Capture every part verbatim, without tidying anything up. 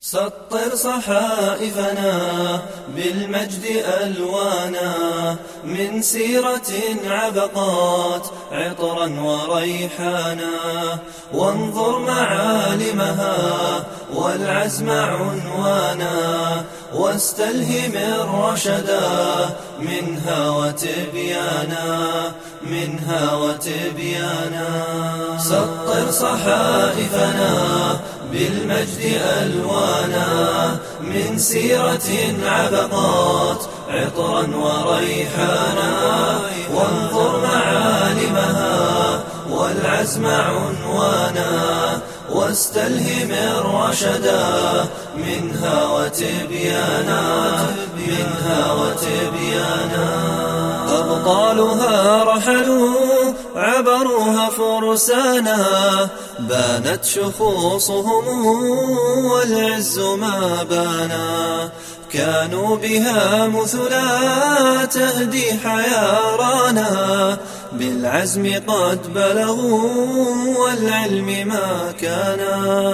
سطر صحائفنا بالمجد ألوانا من سيرة عبقات عطرا وريحانا، وانظر معالمها والعزم عنوانا، واستلهم الرشدا منها وتبيانا منها وتبيانا. سطر صحائفنا بالمجد ألوانا من سيرة عبقات عطرا وريحانا، وانظر معالمها والعزم عنوانا، واستلهم الرشدا منها وتبيانا منها وتبيانا. أبطالها رحلوا عبروها فرسانا، بانت شخوصهم والعز ما بانا، كانوا بها مثلا تهدي حيارانا، بالعزم قد بلغوا والعلم ما كانا،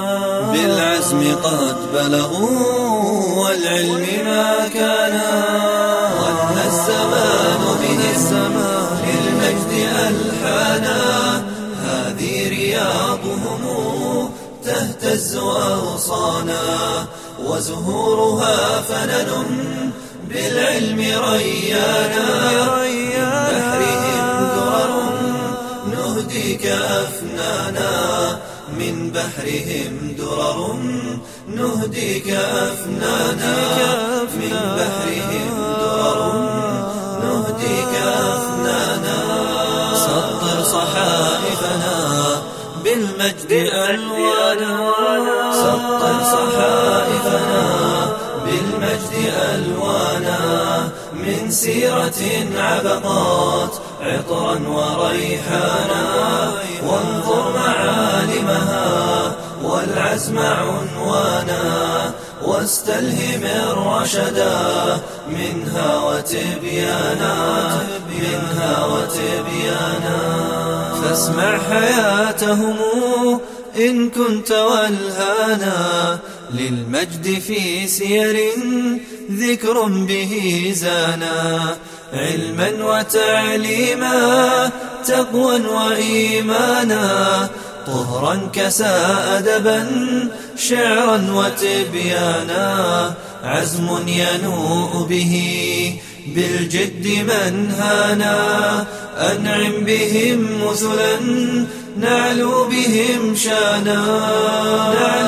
بالعزم قد بلغوا والعلم ما كانا. ظن الزمان به الزمان للمجد ألحانا، هذه رياضهم تهتز أغصانا، وزهورها فنن بالعلم ريانا، من بحرهم درر نهديك أفنانا، من بحرهم درر نهديك أفنانا، من بحرهم درر نهديك أفنانا. سطر صحائفنا بالمجد ألوانا، سطر صحائفنا بالمجد ألوانا من سيرة عبقات عطرا وريحانا، وانظر معالمها والعزم عنوانا، واستلهم الرشدا منها وتبيانا منها وتبيانا. فاسمع حياتهم إن كنت والهانا، للمجد في سير ذكر به زانا، علما وتعليما تقوى وإيمانا، طهرا كسى أدبا شعرا وتبيانا، عزم ينوء به بالجد من هانا، أنعم بهم مثلا نعلو بهم شانا.